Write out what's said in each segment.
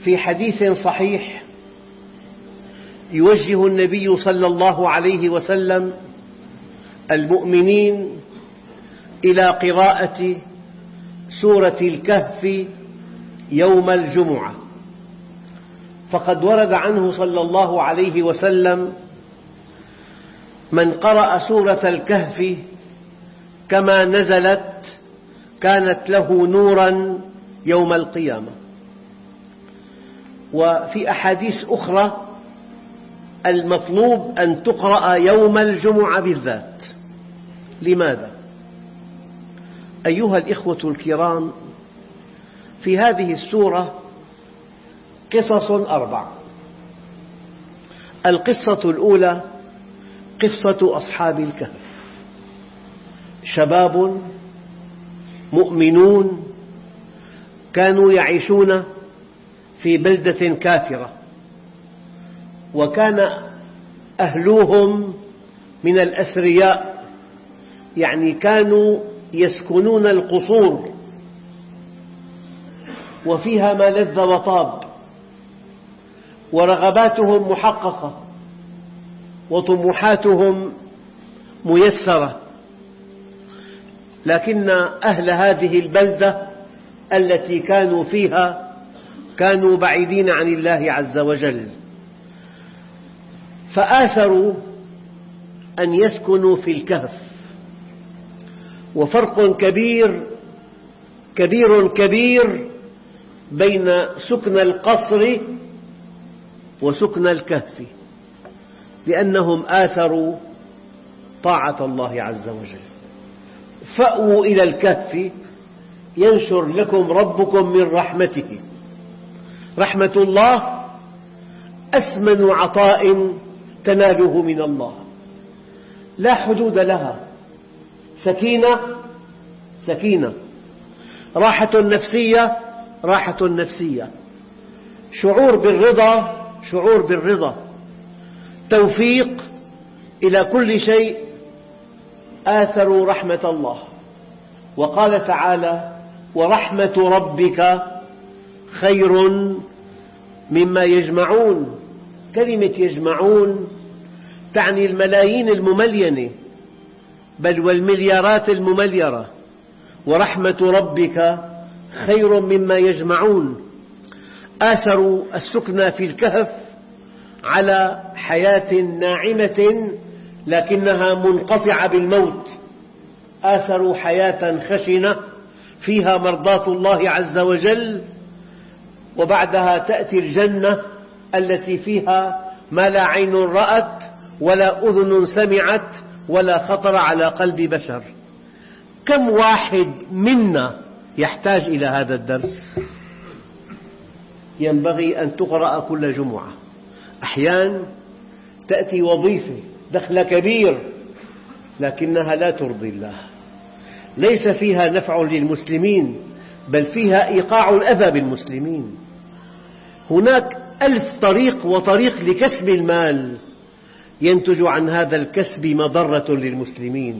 في حديث صحيح يوجه النبي صلى الله عليه وسلم المؤمنين إلى قراءة سورة الكهف يوم الجمعة، فقد ورد عنه صلى الله عليه وسلم: من قرأ سورة الكهف كما نزلت كانت له نوراً يوم القيامة. وفي أحاديث أخرى المطلوب أن تقرأ يوم الجمعة بالذات. لماذا؟ أيها الإخوة الكرام، في هذه السورة قصص 4. القصة الأولى قصة أصحاب الكهف، شباب مؤمنون كانوا يعيشون في بلدة كافرة، وكان أهلهم من الأثرياء، يعني كانوا يسكنون القصور وفيها ما لذ وطاب، ورغباتهم محققة وطموحاتهم ميسرة، لكن أهل هذه البلدة التي كانوا فيها كانوا بعيدين عن الله عز وجل، فآثروا أن يسكنوا في الكهف. وفرق كبير كبير كبير بين سكن القصر وسكن الكهف، لأنهم آثروا طاعة الله عز وجل. فأووا إلى الكهف ينشر لكم ربكم من رحمته. رحمة الله أثمن عطاء تناله من الله، لا حدود لها. سكينة، راحة نفسية، راحة نفسية، شعور بالرضا، توفيق إلى كل شيء. آثروا رحمة الله، وقال تعالى: ورحمة ربك خير مما يجمعون. كلمة يجمعون تعني الملايين المملينة، بل والمليارات الممليرة. ورحمة ربك خير مما يجمعون. آثروا السكن في الكهف على حياة ناعمة لكنها منقطعة بالموت. آثروا حياة خشنة فيها مرضاة الله عز وجل، وبعدها تأتي الجنة التي فيها ما لا عين رأت ولا أذن سمعت ولا خطر على قلب بشر. كم واحد منا يحتاج إلى هذا الدرس؟ ينبغي أن تقرأ كل جمعة. أحيانا تأتي وظيفة دخل كبير لكنها لا ترضي الله، ليس فيها نفع للمسلمين بل فيها إيقاع الأذى بالمسلمين. هناك 1000 طريق وطريق لكسب المال، ينتج عن هذا الكسب مضرة للمسلمين.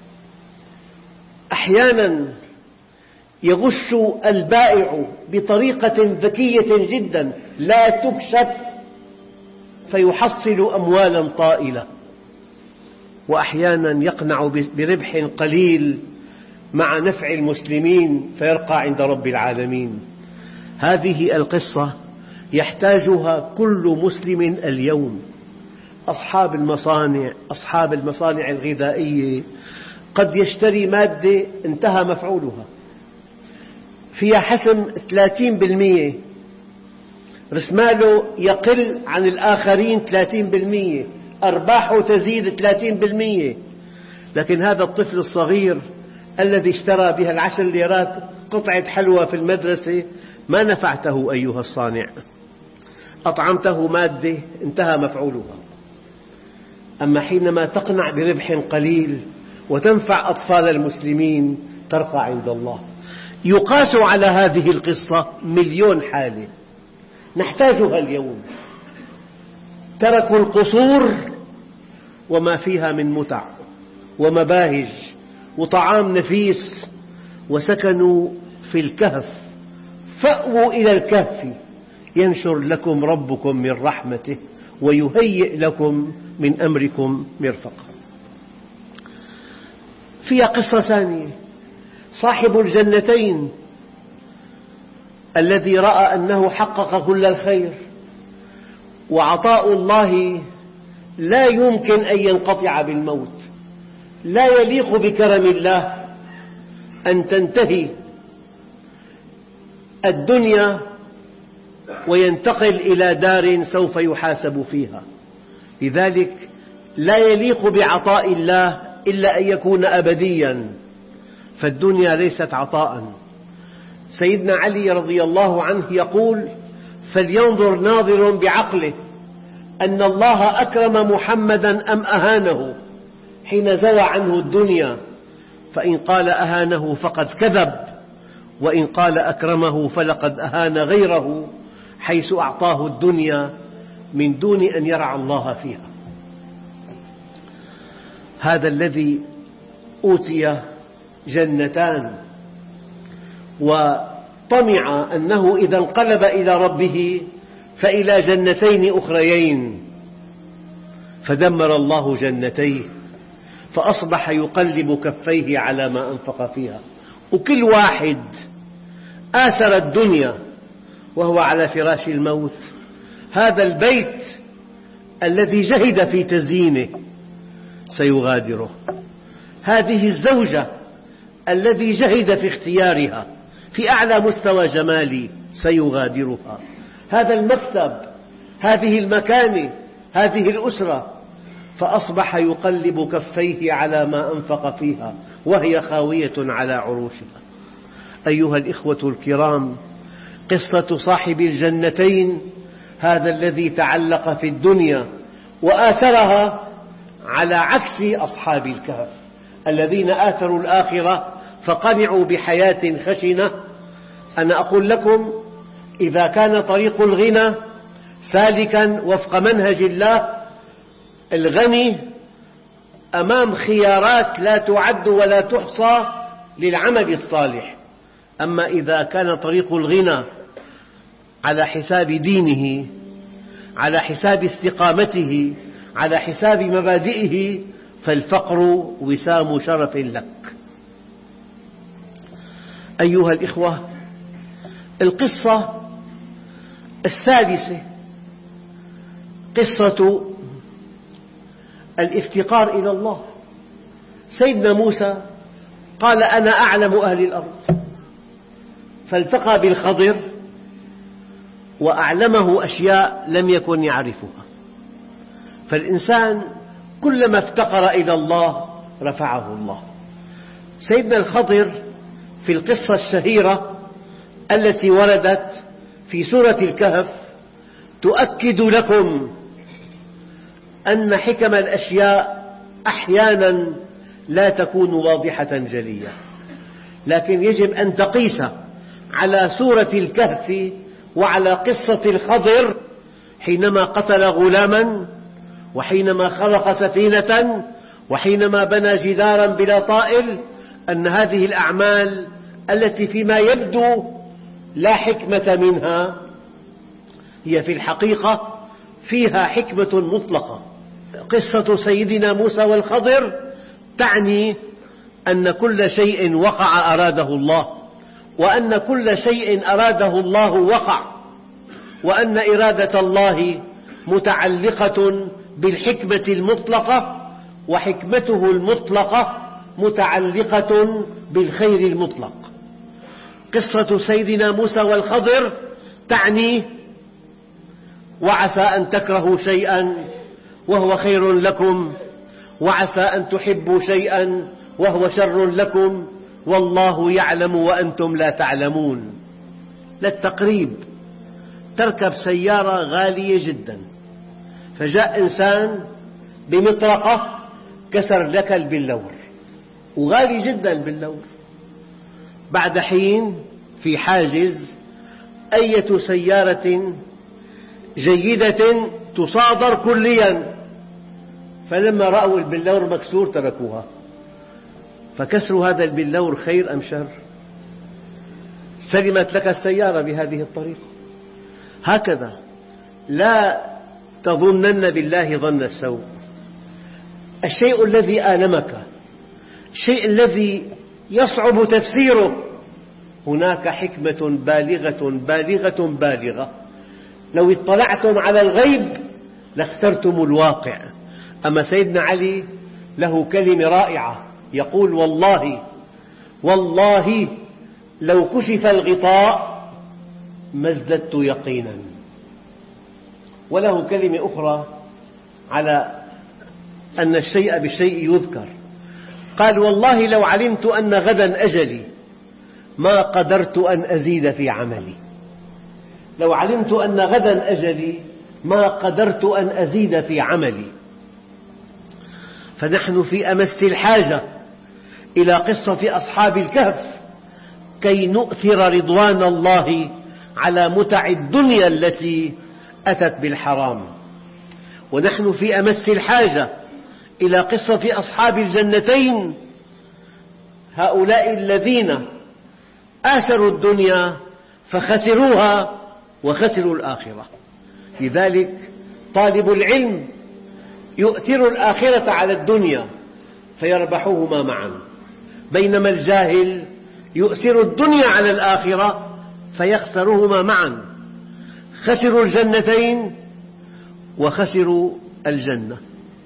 أحيانا يغش البائع بطريقة ذكية جدا لا تكشف فيحصل أموالا طائلة، وأحيانا يقنع بربح قليل مع نفع المسلمين فيرقى عند رب العالمين. هذه القصة يحتاجها كل مسلم اليوم. أصحاب المصانع الغذائية قد يشتري مادة انتهى مفعولها، فيها حسم 30%، رسماله يقل عن الآخرين 30%، أرباحه تزيد 30%، لكن هذا الطفل الصغير الذي اشترى بها 10 ليرات قطعة حلوى في المدرسة ما نفعته أيها الصانع، أطعمته مادة انتهى مفعولها. أما حينما تقنع بربح قليل وتنفع أطفال المسلمين ترقى عند الله. يقاس على هذه القصة 1,000,000 حالة نحتاجها اليوم. تركوا القصور وما فيها من متع ومباهج وطعام نفيس وسكنوا في الكهف. فأووا إلى الكهف ينشر لكم ربكم من رحمته ويهيئ لكم من أمركم مرفقا. فيها قصة ثانية، صاحب الجنتين الذي رأى أنه حقق كل الخير، وعطاء الله لا يمكن أن ينقطع بالموت، لا يليق بكرم الله أن تنتهي الدنيا وينتقل إلى دار سوف يحاسب فيها، لذلك لا يليق بعطاء الله إلا أن يكون أبدياً، فالدنيا ليست عطاءً. سيدنا علي رضي الله عنه يقول: فلينظر ناظر بعقله أن الله أكرم محمداً أم أهانه حين زوى عنه الدنيا، فإن قال أهانه فقد كذب، وإن قال أكرمه فلقد أهان غيره حيث أعطاه الدنيا من دون أن يرعى الله فيها. هذا الذي أوتي جنتان وطمع أنه إذا انقلب إلى ربه فإلى جنتين أخريين، فدمر الله جنتيه فأصبح يقلب كفيه على ما أنفق فيها. وكل واحد آثر الدنيا وهو على فراش الموت، هذا البيت الذي جهد في تزيينه سيغادره، هذه الزوجة الذي جهد في اختيارها في أعلى مستوى جمالي سيغادرها، هذا المكتب، هذه المكانة، هذه الأسرة، فأصبح يقلب كفيه على ما أنفق فيها وهي خاوية على عروشها. أيها الإخوة الكرام، قصة صاحب الجنتين هذا الذي تعلق في الدنيا وآثرها على عكس أصحاب الكهف الذين آثروا الآخرة فقنعوا بحياة خشنة. أنا أقول لكم، إذا كان طريق الغنى سالكا وفق منهج الله، الغني أمام خيارات لا تعد ولا تحصى للعمل الصالح. أما إذا كان طريق الغنى على حساب دينه، على حساب استقامته، على حساب مبادئه، فالفقر وسام شرف لك. أيها الإخوة، القصة الثالثة قصة الافتقار إلى الله. سيدنا موسى قال: أنا أعلم أهل الأرض، فالتقى بالخضر وأعلمه أشياء لم يكن يعرفها. فالإنسان كلما افتقر إلى الله رفعه الله. سيدنا الخضر في القصة الشهيرة التي وردت في سورة الكهف تؤكد لكم أن حكم الأشياء أحيانا لا تكون واضحة جلية، لكن يجب أن تقيس على سورة الكهف وعلى قصة الخضر حينما قتل غلاما، وحينما خلق سفينة، وحينما بنى جدارا بلا طائل، أن هذه الأعمال التي فيما يبدو لا حكمة منها هي في الحقيقة فيها حكمة مطلقة. قصة سيدنا موسى والخضر تعني أن كل شيء وقع أراده الله، وأن كل شيء أراده الله وقع، وأن إرادة الله متعلقة بالحكمة المطلقة، وحكمته المطلقة متعلقة بالخير المطلق. قصة سيدنا موسى والخضر تعني: وعسى أن تكرهوا شيئا وهو خير لكم، وعسى أن تحبوا شيئا وهو شر لكم، والله يعلم وأنتم لا تعلمون. للتقريب، تركب سيارة غالية جدا، فجاء إنسان بمطرقة كسر لك البلور، وغالي جدا البلور. بعد حين في حاجز أية سيارة جيدة تصادر كليا، فلما رأوا البلور مكسور تركوها. فكسر هذا البلور خير أم شر؟ سلمت لك السيارة بهذه الطريقة. هكذا لا تظنن بالله ظن السوء. الشيء الذي آلمك، الشيء الذي يصعب تفسيره، هناك حكمة بالغة بالغة بالغة. لو اطلعتم على الغيب لاخترتم الواقع. أما سيدنا علي له كلمة رائعة، يقول: والله لو كشف الغطاء ما ازددت يقينا. وله كلمة أخرى على أن الشيء بالشيء يذكر، قال: والله لو علمت أن غدا أجلي ما قدرت أن أزيد في عملي. لو علمت أن غدا أجلي ما قدرت أن أزيد في عملي. فنحن في أمس الحاجة إلى قصة أصحاب الكهف كي نؤثر رضوان الله على متع الدنيا التي أتت بالحرام. ونحن في أمس الحاجة إلى قصة أصحاب الجنتين، هؤلاء الذين آثروا الدنيا فخسروها وخسروا الآخرة. لذلك طالب العلم يؤثر الآخرة على الدنيا فيربحوهما معا، بينما الجاهل يؤثر الدنيا على الآخرة فيخسرهما معا. خسروا الجنتين وخسروا الجنة.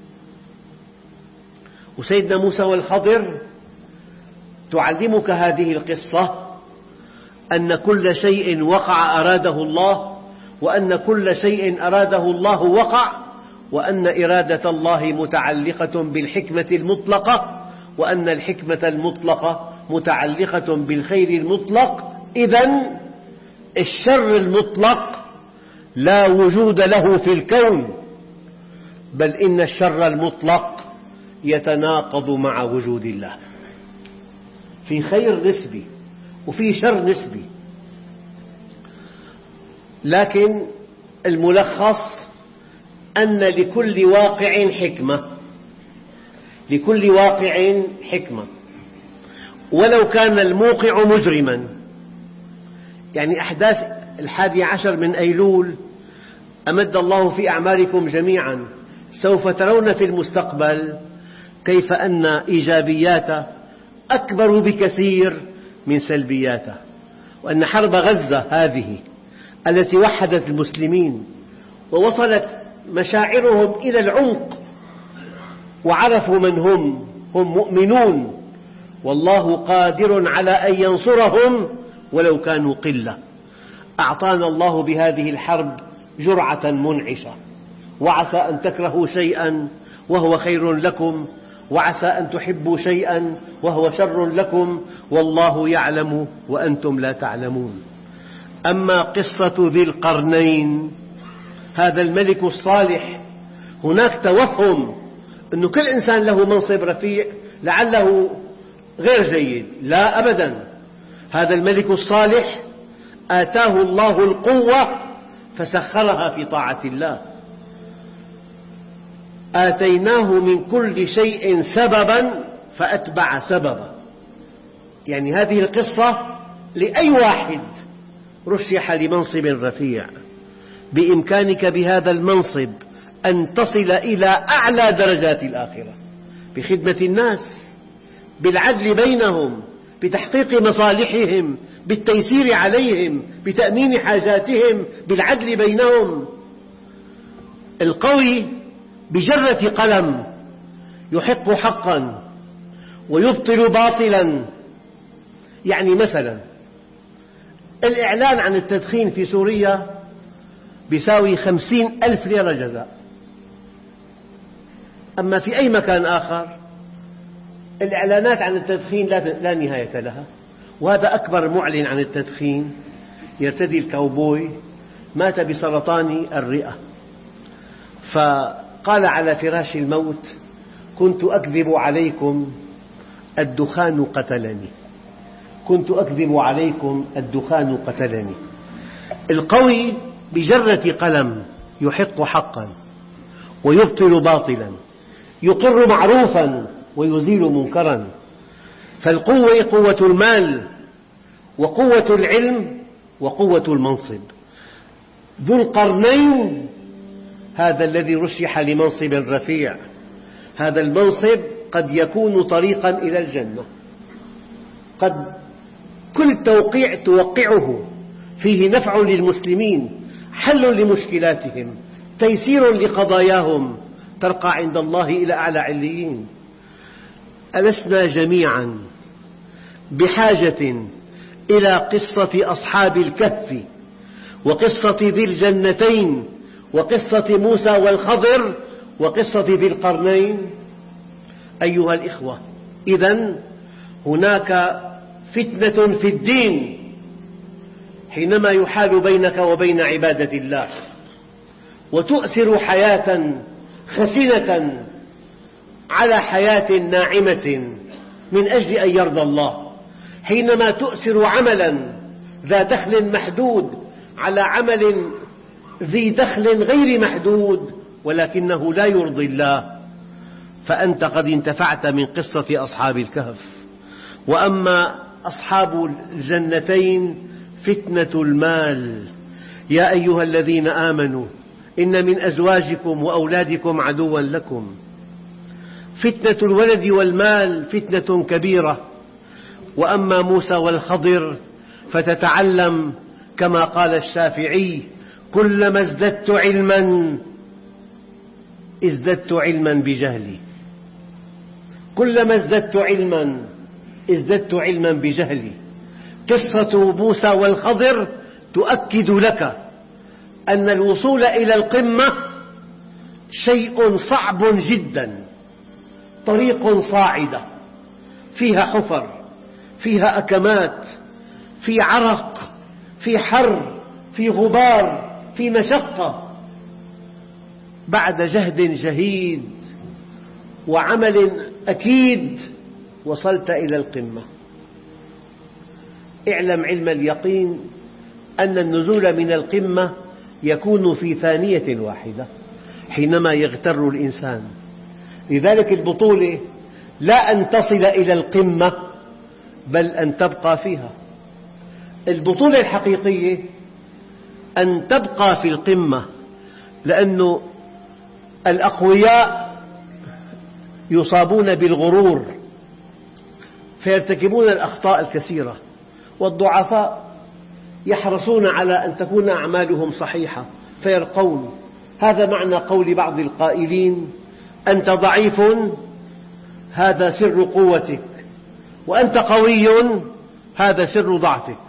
وسيدنا موسى والخضر تعلمك هذه القصة أن كل شيء وقع أراده الله، وأن كل شيء أراده الله وقع، وأن إرادة الله متعلقة بالحكمة المطلقة، وأن الحكمة المطلقة متعلقة بالخير المطلق. إذن الشر المطلق لا وجود له في الكون، بل إن الشر المطلق يتناقض مع وجود الله. في خير نسبي وفي شر نسبي، لكن الملخص أن لكل واقع حكمة، لكل واقع حكمة، ولو كان الموقع مجرما. يعني أحداث 11 من أيلول أمد الله في أعماركم جميعا، سوف ترون في المستقبل كيف أن إيجابياته أكبر بكثير من سلبياته، وأن حرب غزة هذه التي وحدت المسلمين ووصلت مشاعرهم إلى العمق وعرفوا من هم مؤمنون، والله قادر على أن ينصرهم ولو كانوا قلة. أعطانا الله بهذه الحرب جرعة منعشة، وعسى أن تكرهوا شيئا وهو خير لكم، وعسى أن تحبوا شيئا وهو شر لكم، والله يعلم وأنتم لا تعلمون. أما قصة ذي القرنين، هذا الملك الصالح، هناك توهم أن كل إنسان له منصب رفيع لعله غير جيد. لا أبدا، هذا الملك الصالح آتاه الله القوة فسخرها في طاعة الله. آتيناه من كل شيء سببا فأتبع سببا. يعني هذه القصة لأي واحد رشح لمنصب رفيع، بإمكانك بهذا المنصب أن تصل إلى أعلى درجات الآخرة، بخدمة الناس، بالعدل بينهم، بتحقيق مصالحهم، بالتيسير عليهم، بتأمين حاجاتهم، بالعدل بينهم. القوي بجرة قلم يحق حقا ويبطل باطلا. يعني مثلا الإعلان عن التدخين في سوريا بيساوي 50,000 ليرة جزاء، أما في أي مكان آخر الإعلانات عن التدخين لا نهاية لها. وهذا أكبر معلن عن التدخين يرتدي الكاوبوي مات بسرطان الرئة، فقال على فراش الموت: كنت أكذب عليكم الدخان قتلني، كنت أكذب عليكم الدخان قتلني. القوي بجرة قلم يحق حقا ويبطل باطلا، يقر معروفا ويزيل منكرا. فالقوة قوة المال وقوة العلم وقوة المنصب. ذو القرنين هذا الذي رشح لمنصب رفيع، هذا المنصب قد يكون طريقا إلى الجنة، قد كل توقيع توقعه فيه نفع للمسلمين، حل لمشكلاتهم، تيسير لقضاياهم، ترقى عند الله إلى أعلى عليين. ألسنا جميعا بحاجة إلى قصة أصحاب الكهف وقصة ذي الجنتين وقصة موسى والخضر وقصة ذي القرنين؟ أيها الإخوة، إذن هناك فتنة في الدين حينما يحال بينك وبين عبادة الله، وتؤثر حياة خشنة على حياة ناعمة من أجل أن يرضى الله، حينما تؤثر عملا ذا دخل محدود على عمل ذي دخل غير محدود ولكنه لا يرضي الله، فأنت قد انتفعت من قصة أصحاب الكهف. وأما أصحاب الجنتين فتنة المال. يا أيها الذين آمنوا إن من أزواجكم وأولادكم عدوا لكم. فتنة الولد والمال فتنة كبيرة. وأما موسى والخضر فتتعلم كما قال الشافعي: كلما ازددت علما ازددت علما بجهلي، كلما ازددت علما ازددت علما بجهلي. قصة موسى والخضر تؤكد لك أن الوصول إلى القمة شيء صعب جدا، طريق صاعدة فيها حفر، فيها أكمات، في عرق، في حر، في غبار، في مشقة. بعد جهد جهيد وعمل أكيد وصلت إلى القمة. اعلم علم اليقين أن النزول من القمة يكون في ثانية واحدة حينما يغتر الإنسان. لذلك البطولة لا أن تصل إلى القمة بل أن تبقى فيها. البطولة الحقيقية أن تبقى في القمة، لأن الأقوياء يصابون بالغرور فيرتكبون الأخطاء الكثيرة، والضعفاء يحرصون على أن تكون أعمالهم صحيحة فيرقون. هذا معنى قول بعض القائلين: أنت ضعيف هذا سر قوتك، وأنت قوي هذا سر ضعفك.